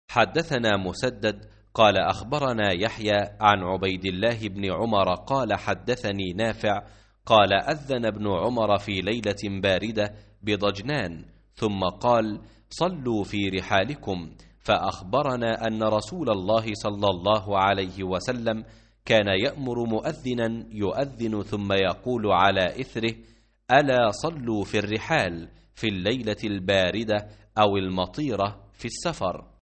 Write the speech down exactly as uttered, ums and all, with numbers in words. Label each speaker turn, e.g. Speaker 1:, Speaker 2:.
Speaker 1: حدثنا مسدد قال أخبرنا يحيى عن عبيد الله بن عمر قال حدثني نافع قال أذن ابن عمر في ليلة باردة بضجنان ثم قال صلوا في رحالكم، فأخبرنا أن رسول الله صلى الله عليه وسلم كان يأمر مؤذنا يؤذن ثم يقول على إثره ألا صلوا في الرحال في الليلة الباردة أو المطيرة في السفر.